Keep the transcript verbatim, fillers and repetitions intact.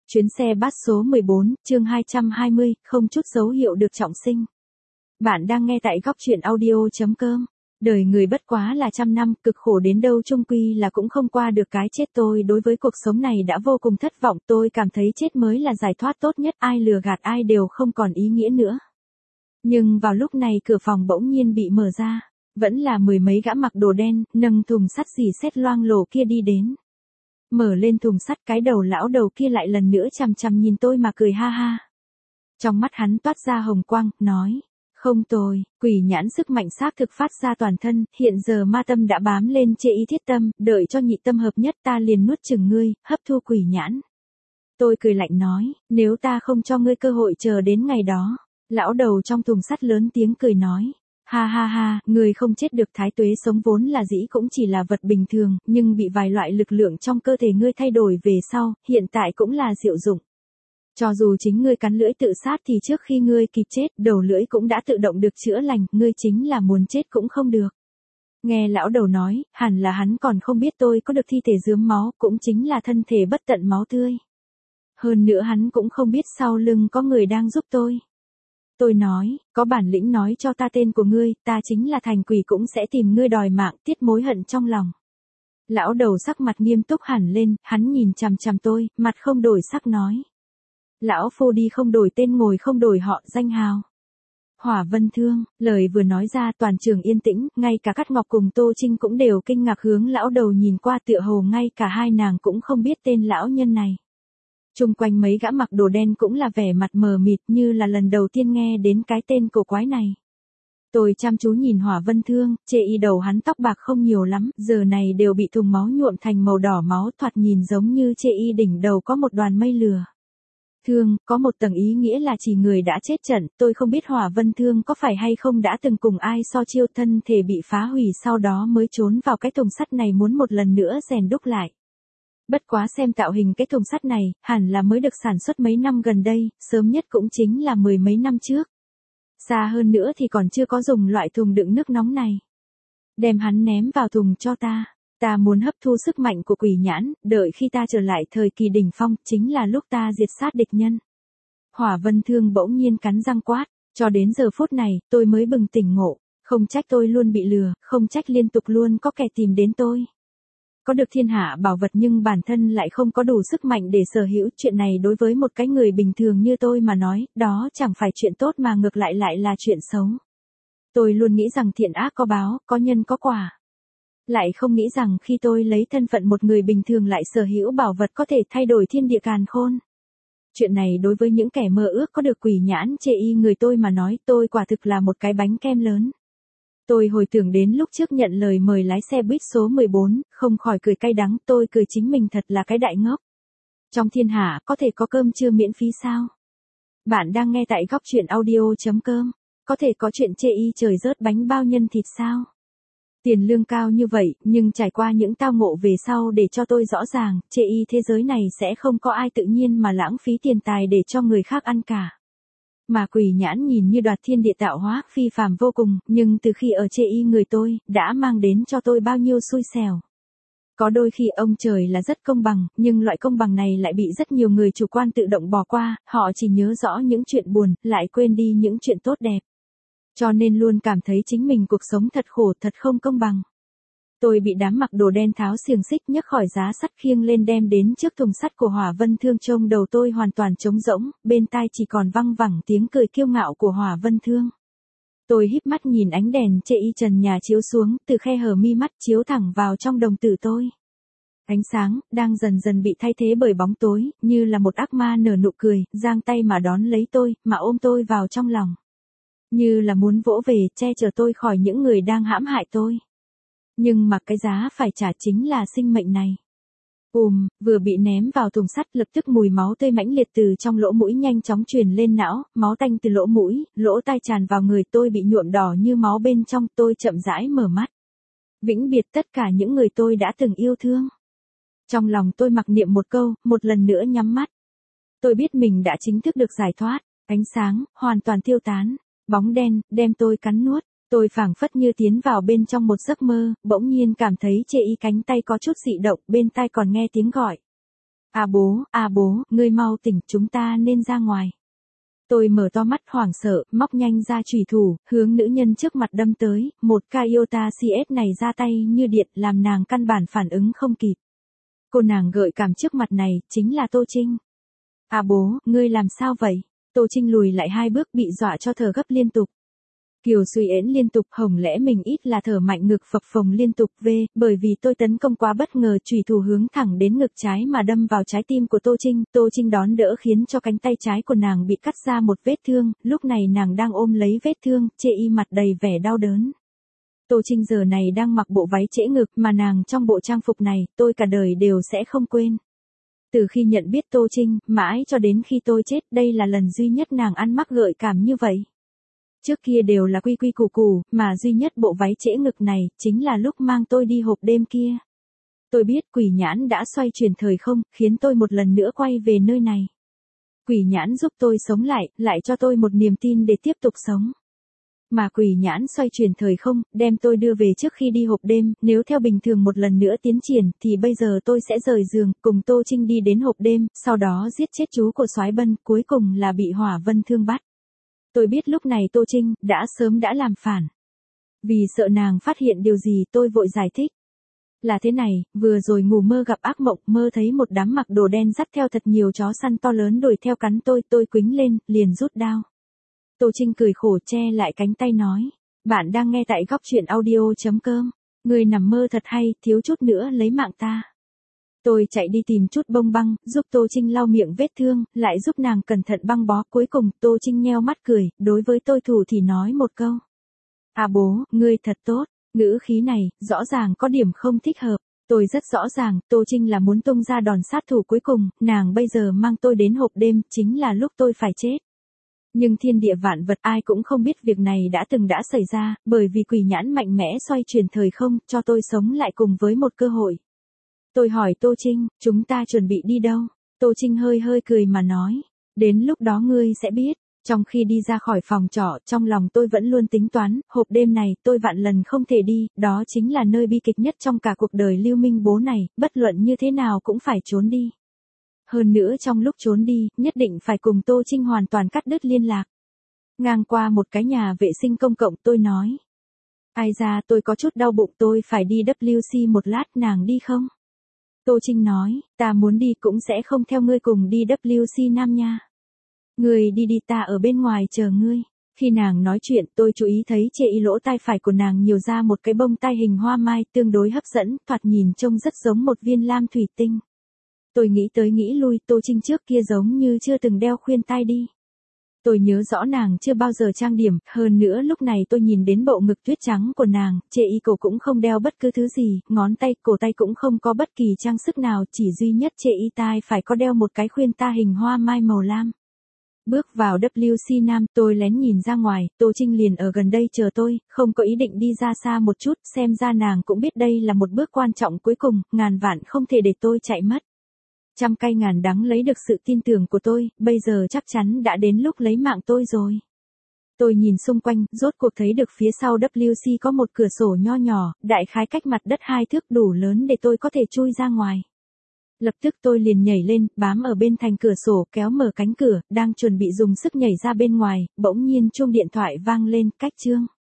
Chuyến xe bus số mười bốn, chương hai trăm hai mươi, không chút dấu hiệu được trọng sinh. Bạn đang nghe tại góc truyện audio chấm com. Đời người bất quá là trăm năm, cực khổ đến đâu chung quy là cũng không qua được cái chết. Tôi đối với cuộc sống này đã vô cùng thất vọng, tôi cảm thấy chết mới là giải thoát tốt nhất, ai lừa gạt ai đều không còn ý nghĩa nữa. Nhưng vào lúc này cửa phòng bỗng nhiên bị mở ra, vẫn là mười mấy gã mặc đồ đen, nâng thùng sắt xì xét loang lổ kia đi đến. Mở lên thùng sắt, cái đầu lão đầu kia lại lần nữa chằm chằm nhìn tôi mà cười ha ha. Trong mắt hắn toát ra hồng quang, nói, không tồi, quỷ nhãn sức mạnh xác thực phát ra toàn thân, hiện giờ ma tâm đã bám lên chê y thiết tâm, đợi cho nhị tâm hợp nhất ta liền nuốt chửng ngươi, hấp thu quỷ nhãn. Tôi cười lạnh nói, nếu ta không cho ngươi cơ hội chờ đến ngày đó. Lão đầu trong thùng sắt lớn tiếng cười nói. Ha ha ha, người không chết được, thái tuế sống vốn là dĩ cũng chỉ là vật bình thường, nhưng bị vài loại lực lượng trong cơ thể ngươi thay đổi về sau, hiện tại cũng là diệu dụng. Cho dù chính ngươi cắn lưỡi tự sát thì trước khi ngươi kịp chết, đầu lưỡi cũng đã tự động được chữa lành, ngươi chính là muốn chết cũng không được. Nghe lão đầu nói, hẳn là hắn còn không biết tôi có được thi thể rướm máu, cũng chính là thân thể bất tận máu tươi. Hơn nữa hắn cũng không biết sau lưng có người đang giúp tôi. Tôi nói, có bản lĩnh nói cho ta tên của ngươi, ta chính là thành quỷ cũng sẽ tìm ngươi đòi mạng, tiết mối hận trong lòng. Lão đầu sắc mặt nghiêm túc hẳn lên, hắn nhìn chằm chằm tôi, mặt không đổi sắc nói. Lão phu đi không đổi tên, ngồi không đổi họ, danh hào. Hỏa Vân Thương, lời vừa nói ra toàn trường yên tĩnh, ngay cả Cát Ngọc cùng Tô Trinh cũng đều kinh ngạc hướng lão đầu nhìn qua, tựa hồ ngay cả hai nàng cũng không biết tên lão nhân này. Chung quanh mấy gã mặc đồ đen cũng là vẻ mặt mờ mịt, như là lần đầu tiên nghe đến cái tên cổ quái này. Tôi chăm chú nhìn Hỏa Vân Thương, chê y đầu hắn tóc bạc không nhiều lắm, giờ này đều bị thùng máu nhuộm thành màu đỏ máu, thoạt nhìn giống như chê y đỉnh đầu có một đoàn mây lửa. Thương, có một tầng ý nghĩa là chỉ người đã chết trận, tôi không biết Hỏa Vân Thương có phải hay không đã từng cùng ai so chiêu, thân thể bị phá hủy sau đó mới trốn vào cái thùng sắt này muốn một lần nữa rèn đúc lại. Bất quá xem tạo hình cái thùng sắt này, hẳn là mới được sản xuất mấy năm gần đây, sớm nhất cũng chính là mười mấy năm trước. Xa hơn nữa thì còn chưa có dùng loại thùng đựng nước nóng này. Đem hắn ném vào thùng cho ta, ta muốn hấp thu sức mạnh của quỷ nhãn, đợi khi ta trở lại thời kỳ đỉnh phong, chính là lúc ta diệt sát địch nhân. Hỏa Vân Thương bỗng nhiên cắn răng quát, cho đến giờ phút này, tôi mới bừng tỉnh ngộ, không trách tôi luôn bị lừa, không trách liên tục luôn có kẻ tìm đến tôi. Có được thiên hạ bảo vật nhưng bản thân lại không có đủ sức mạnh để sở hữu, chuyện này đối với một cái người bình thường như tôi mà nói, đó chẳng phải chuyện tốt mà ngược lại lại là chuyện xấu. Tôi luôn nghĩ rằng thiện ác có báo, có nhân có quả. Lại không nghĩ rằng khi tôi lấy thân phận một người bình thường lại sở hữu bảo vật có thể thay đổi thiên địa càn khôn. Chuyện này đối với những kẻ mơ ước có được quỷ nhãn chê y người tôi mà nói, tôi quả thực là một cái bánh kem lớn. Tôi hồi tưởng đến lúc trước nhận lời mời lái xe buýt số mười bốn, không khỏi cười cay đắng, tôi cười chính mình thật là cái đại ngốc. Trong thiên hạ có thể có cơm trưa miễn phí sao? Bạn đang nghe tại góc truyện audio chấm com, có thể có chuyện chê y trời rớt bánh bao nhân thịt sao? Tiền lương cao như vậy, nhưng trải qua những tao ngộ về sau để cho tôi rõ ràng, chê y thế giới này sẽ không có ai tự nhiên mà lãng phí tiền tài để cho người khác ăn cả. Mà quỷ nhãn nhìn như đoạt thiên địa tạo hóa, phi phàm vô cùng, nhưng từ khi ở chê y người tôi, đã mang đến cho tôi bao nhiêu xui xẻo. Có đôi khi ông trời là rất công bằng, nhưng loại công bằng này lại bị rất nhiều người chủ quan tự động bỏ qua, họ chỉ nhớ rõ những chuyện buồn, lại quên đi những chuyện tốt đẹp. Cho nên luôn cảm thấy chính mình cuộc sống thật khổ, thật không công bằng. Tôi bị đám mặc đồ đen tháo xiềng xích nhấc khỏi giá sắt khiêng lên đem đến trước thùng sắt của Hỏa Vân Thương, trông đầu tôi hoàn toàn trống rỗng, bên tai chỉ còn văng vẳng tiếng cười kiêu ngạo của Hỏa Vân Thương. Tôi híp mắt nhìn ánh đèn chê y trần nhà chiếu xuống, từ khe hở mi mắt chiếu thẳng vào trong đồng tử tôi. Ánh sáng, đang dần dần bị thay thế bởi bóng tối, như là một ác ma nở nụ cười, giang tay mà đón lấy tôi, mà ôm tôi vào trong lòng. Như là muốn vỗ về, che chở tôi khỏi những người đang hãm hại tôi. Nhưng mà cái giá phải trả chính là sinh mệnh này. Ùm, vừa bị ném vào thùng sắt, lập tức mùi máu tươi mãnh liệt từ trong lỗ mũi nhanh chóng truyền lên não, máu tanh từ lỗ mũi, lỗ tai tràn vào người tôi bị nhuộm đỏ như máu bên trong, tôi chậm rãi mở mắt. Vĩnh biệt tất cả những người tôi đã từng yêu thương. Trong lòng tôi mặc niệm một câu, một lần nữa nhắm mắt. Tôi biết mình đã chính thức được giải thoát, ánh sáng, hoàn toàn tiêu tán, bóng đen, đem tôi cắn nuốt. Tôi phảng phất như tiến vào bên trong một giấc mơ, bỗng nhiên cảm thấy chê y cánh tay có chút dị động, bên tai còn nghe tiếng gọi. À bố, à bố, ngươi mau tỉnh, chúng ta nên ra ngoài. Tôi mở to mắt hoảng sợ, móc nhanh ra chùy thủ, hướng nữ nhân trước mặt đâm tới, một ca Iota xê ét này ra tay như điện làm nàng căn bản phản ứng không kịp. Cô nàng gợi cảm trước mặt này, chính là Tô Trinh. À bố, ngươi làm sao vậy? Tô Trinh lùi lại hai bước bị dọa cho thở gấp liên tục. Kiều Suy Yến liên tục hồng lẽ mình ít là thở mạnh ngực phập phồng liên tục về, bởi vì tôi tấn công quá bất ngờ chùy thủ hướng thẳng đến ngực trái mà đâm vào trái tim của Tô Trinh. Tô Trinh đón đỡ khiến cho cánh tay trái của nàng bị cắt ra một vết thương, lúc này nàng đang ôm lấy vết thương, chê y mặt đầy vẻ đau đớn. Tô Trinh giờ này đang mặc bộ váy trễ ngực mà nàng trong bộ trang phục này, tôi cả đời đều sẽ không quên. Từ khi nhận biết Tô Trinh, mãi cho đến khi tôi chết, đây là lần duy nhất nàng ăn mắc gợi cảm như vậy. Trước kia đều là quy quy củ củ, mà duy nhất bộ váy trễ ngực này, chính là lúc mang tôi đi hộp đêm kia. Tôi biết quỷ nhãn đã xoay chuyển thời không, khiến tôi một lần nữa quay về nơi này. Quỷ nhãn giúp tôi sống lại, lại cho tôi một niềm tin để tiếp tục sống. Mà quỷ nhãn xoay chuyển thời không, đem tôi đưa về trước khi đi hộp đêm, nếu theo bình thường một lần nữa tiến triển, thì bây giờ tôi sẽ rời giường, cùng Tô Trinh đi đến hộp đêm, sau đó giết chết chú của soái Bân, cuối cùng là bị Hỏa Vân Thương bắt. Tôi biết lúc này Tô Trinh, đã sớm đã làm phản. Vì sợ nàng phát hiện điều gì tôi vội giải thích. Là thế này, vừa rồi ngủ mơ gặp ác mộng, mơ thấy một đám mặc đồ đen dắt theo thật nhiều chó săn to lớn đuổi theo cắn tôi, tôi quĩnh lên, liền rút đao. Tô Trinh cười khổ che lại cánh tay nói, bạn đang nghe tại góc truyện audio.com, người nằm mơ thật hay, thiếu chút nữa lấy mạng ta. Tôi chạy đi tìm chút bông băng, giúp Tô Trinh lau miệng vết thương, lại giúp nàng cẩn thận băng bó, cuối cùng Tô Trinh nheo mắt cười, đối với tôi thủ thì nói một câu. À bố, ngươi thật tốt, ngữ khí này, rõ ràng có điểm không thích hợp. Tôi rất rõ ràng, Tô Trinh là muốn tung ra đòn sát thủ cuối cùng, nàng bây giờ mang tôi đến hộp đêm, chính là lúc tôi phải chết. Nhưng thiên địa vạn vật ai cũng không biết việc này đã từng đã xảy ra, bởi vì quỷ nhãn mạnh mẽ xoay chuyển thời không, cho tôi sống lại cùng với một cơ hội. Tôi hỏi Tô Trinh, chúng ta chuẩn bị đi đâu? Tô Trinh hơi hơi cười mà nói, đến lúc đó ngươi sẽ biết. Trong khi đi ra khỏi phòng trọ, trong lòng tôi vẫn luôn tính toán, hộp đêm này, tôi vạn lần không thể đi, đó chính là nơi bi kịch nhất trong cả cuộc đời Lưu Minh Bố này, bất luận như thế nào cũng phải trốn đi. Hơn nữa trong lúc trốn đi, nhất định phải cùng Tô Trinh hoàn toàn cắt đứt liên lạc. Ngang qua một cái nhà vệ sinh công cộng tôi nói. Ai ra tôi có chút đau bụng tôi phải đi W C một lát nàng đi không? Tô Trinh nói, ta muốn đi cũng sẽ không theo ngươi cùng đi W C Nam nha. Ngươi đi đi ta ở bên ngoài chờ ngươi. Khi nàng nói chuyện tôi chú ý thấy chê y lỗ tai phải của nàng nhiều ra một cái bông tai hình hoa mai tương đối hấp dẫn, thoạt nhìn trông rất giống một viên lam thủy tinh. Tôi nghĩ tới nghĩ lui, Tô Trinh trước kia giống như chưa từng đeo khuyên tai đi. Tôi nhớ rõ nàng chưa bao giờ trang điểm, hơn nữa lúc này tôi nhìn đến bộ ngực tuyết trắng của nàng, chê y cổ cũng không đeo bất cứ thứ gì, ngón tay, cổ tay cũng không có bất kỳ trang sức nào, chỉ duy nhất chê y tai phải có đeo một cái khuyên tai hình hoa mai màu lam. Bước vào W C Nam, tôi lén nhìn ra ngoài, Tô Trinh liền ở gần đây chờ tôi, không có ý định đi ra xa một chút, xem ra nàng cũng biết đây là một bước quan trọng cuối cùng, ngàn vạn không thể để tôi chạy mất. Trăm cay ngàn đắng lấy được sự tin tưởng của tôi, bây giờ chắc chắn đã đến lúc lấy mạng tôi rồi. Tôi nhìn xung quanh, rốt cuộc thấy được phía sau W C có một cửa sổ nho nhỏ, đại khái cách mặt đất hai thước đủ lớn để tôi có thể chui ra ngoài. Lập tức tôi liền nhảy lên, bám ở bên thành cửa sổ, kéo mở cánh cửa, đang chuẩn bị dùng sức nhảy ra bên ngoài, bỗng nhiên chuông điện thoại vang lên, cách chương.